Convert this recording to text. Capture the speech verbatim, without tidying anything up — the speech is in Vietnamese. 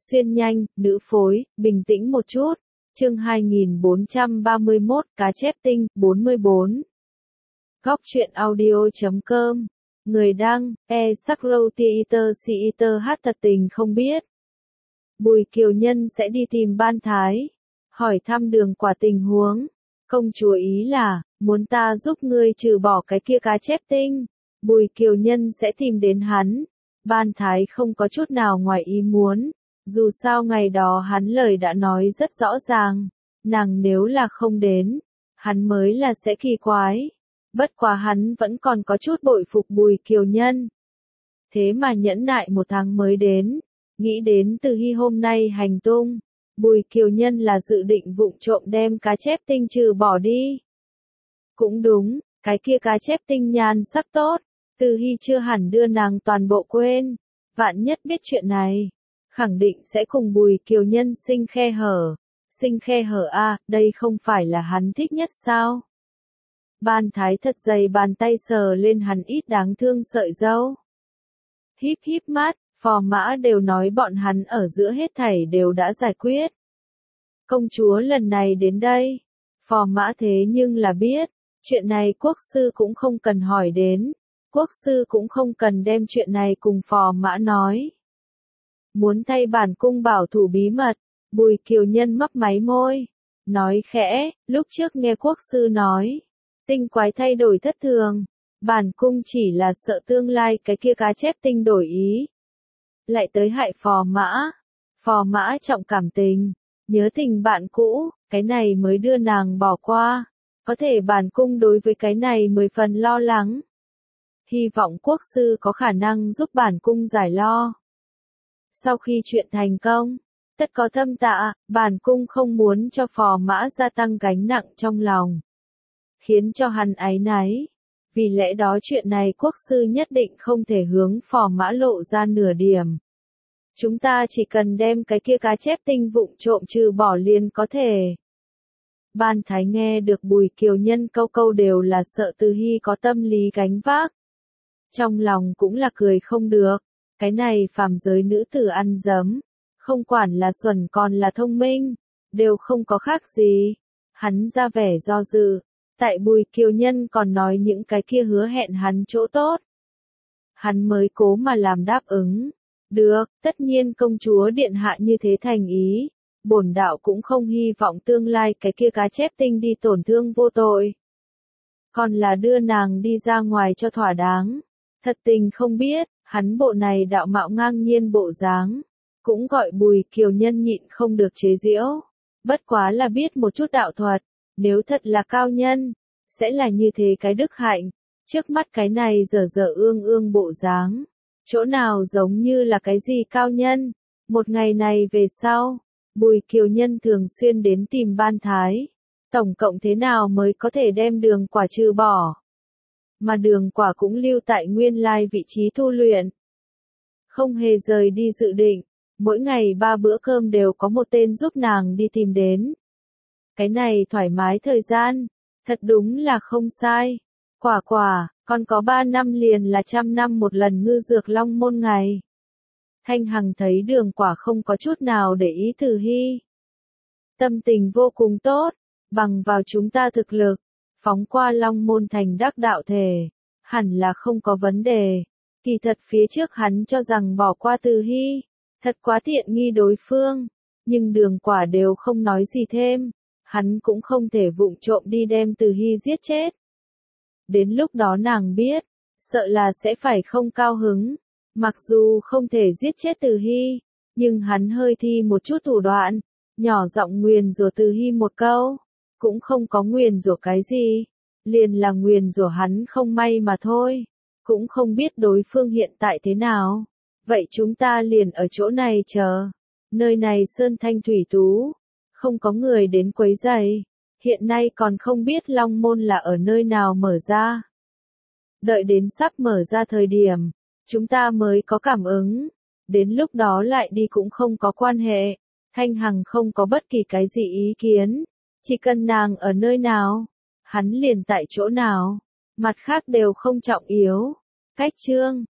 Xuyên nhanh, nữ phối, bình tĩnh một chút. Chương hai nghìn bốn trăm ba mươi mốt, cá chép tinh, bốn mươi bốn. Góc truyện audio chấm com. Người đăng, e Sakro Theater Theater hát thật tình không biết. Bùi Kiều Nhân sẽ đi tìm Ban Thái. Hỏi thăm đường quả tình huống. Công chúa ý là, muốn ta giúp ngươi trừ bỏ cái kia cá chép tinh. Bùi Kiều Nhân sẽ tìm đến hắn. Ban Thái không có chút nào ngoài ý muốn. Dù sao ngày đó hắn lời đã nói rất rõ ràng. Nàng nếu là không đến, hắn mới là sẽ kỳ quái. Bất quá hắn vẫn còn có chút bội phục Bùi Kiều Nhân. Thế mà nhẫn nại một tháng mới đến. Nghĩ đến Từ Hy hôm nay hành tung. Bùi Kiều Nhân là dự định vụng trộm đem cá chép tinh trừ bỏ đi. Cũng đúng, cái kia cá chép tinh nhan sắc tốt. Từ Hy chưa hẳn đưa nàng toàn bộ quên. Vạn nhất biết chuyện này, khẳng định sẽ cùng Bùi Kiều Nhân sinh khe hở. Sinh khe hở a, à, đây không phải là hắn thích nhất sao? Ban Thái thật dày bàn tay sờ lên hắn ít đáng thương sợi râu. Híp híp mắt, phò mã đều nói bọn hắn ở giữa hết thảy đều đã giải quyết. Công chúa lần này đến đây, phò mã thế nhưng là biết, chuyện này quốc sư cũng không cần hỏi đến, quốc sư cũng không cần đem chuyện này cùng phò mã nói. Muốn thay bản cung bảo thủ bí mật, Bùi Kiều Nhân mấp máy môi, nói khẽ, lúc trước nghe quốc sư nói, tinh quái thay đổi thất thường, bản cung chỉ là sợ tương lai cái kia cá chép tinh đổi ý. Lại tới hại phò mã, phò mã trọng cảm tình, nhớ tình bạn cũ, cái này mới đưa nàng bỏ qua, có thể bản cung đối với cái này mười phần lo lắng. Hy vọng quốc sư có khả năng giúp bản cung giải lo. Sau khi chuyện thành công, tất có thâm tạ, bản cung không muốn cho phò mã gia tăng gánh nặng trong lòng. Khiến cho hắn áy náy. Vì lẽ đó chuyện này quốc sư nhất định không thể hướng phò mã lộ ra nửa điểm. Chúng ta chỉ cần đem cái kia cá chép tinh vụng trộm trừ bỏ liền có thể. Ban Thái nghe được Bùi Kiều Nhân câu câu đều là sợ Từ Hy có tâm lý gánh vác. Trong lòng cũng là cười không được. Cái này phàm giới nữ tử ăn dấm. Không quản là xuẩn còn là thông minh. Đều không có khác gì. Hắn ra vẻ do dự. Tại Bùi Kiều Nhân còn nói những cái kia hứa hẹn hắn chỗ tốt. Hắn mới cố mà làm đáp ứng. Được, tất nhiên công chúa điện hạ như thế thành ý. Bổn đạo cũng không hy vọng tương lai cái kia cá chép tinh đi tổn thương vô tội. Còn là đưa nàng đi ra ngoài cho thỏa đáng. Thật tình không biết, hắn bộ này đạo mạo ngang nhiên bộ dáng. Cũng gọi Bùi Kiều Nhân nhịn không được chế giễu. Bất quá là biết một chút đạo thuật. Nếu thật là cao nhân, sẽ là như thế cái đức hạnh. Trước mắt cái này dở dở ương ương bộ dáng. Chỗ nào giống như là cái gì cao nhân. Một ngày này về sau, Bùi Kiều Nhân thường xuyên đến tìm Ban Thái. Tổng cộng thế nào mới có thể đem đường quả trừ bỏ. Mà đường quả cũng lưu tại nguyên lai vị trí tu luyện. Không hề rời đi dự định. Mỗi ngày ba bữa cơm đều có một tên giúp nàng đi tìm đến. Cái này thoải mái thời gian, thật đúng là không sai. Quả quả, còn có ba năm liền là trăm năm một lần ngư dược long môn ngày. Thanh Hằng thấy đường quả không có chút nào để ý Từ Hy. Tâm tình vô cùng tốt, bằng vào chúng ta thực lực, phóng qua long môn thành đắc đạo thể, hẳn là không có vấn đề. Kỳ thật phía trước hắn cho rằng bỏ qua Từ Hy, thật quá tiện nghi đối phương, nhưng đường quả đều không nói gì thêm. Hắn cũng không thể vụng trộm đi đem Từ Hy giết chết. Đến lúc đó nàng biết, sợ là sẽ phải không cao hứng. Mặc dù không thể giết chết Từ Hy, nhưng hắn hơi thi một chút thủ đoạn, nhỏ giọng nguyền rủa Từ Hy một câu, cũng không có nguyền rủa cái gì, liền là nguyền rủa hắn không may mà thôi, cũng không biết đối phương hiện tại thế nào. Vậy chúng ta liền ở chỗ này chờ, nơi này sơn thanh thủy tú. Không có người đến quấy rầy. Hiện nay còn không biết Long Môn là ở nơi nào mở ra. Đợi đến sắp mở ra thời điểm, chúng ta mới có cảm ứng. Đến lúc đó lại đi cũng không có quan hệ. Thanh Hằng không có bất kỳ cái gì ý kiến. Chỉ cần nàng ở nơi nào, hắn liền tại chỗ nào. Mặt khác đều không trọng yếu. Cách chương.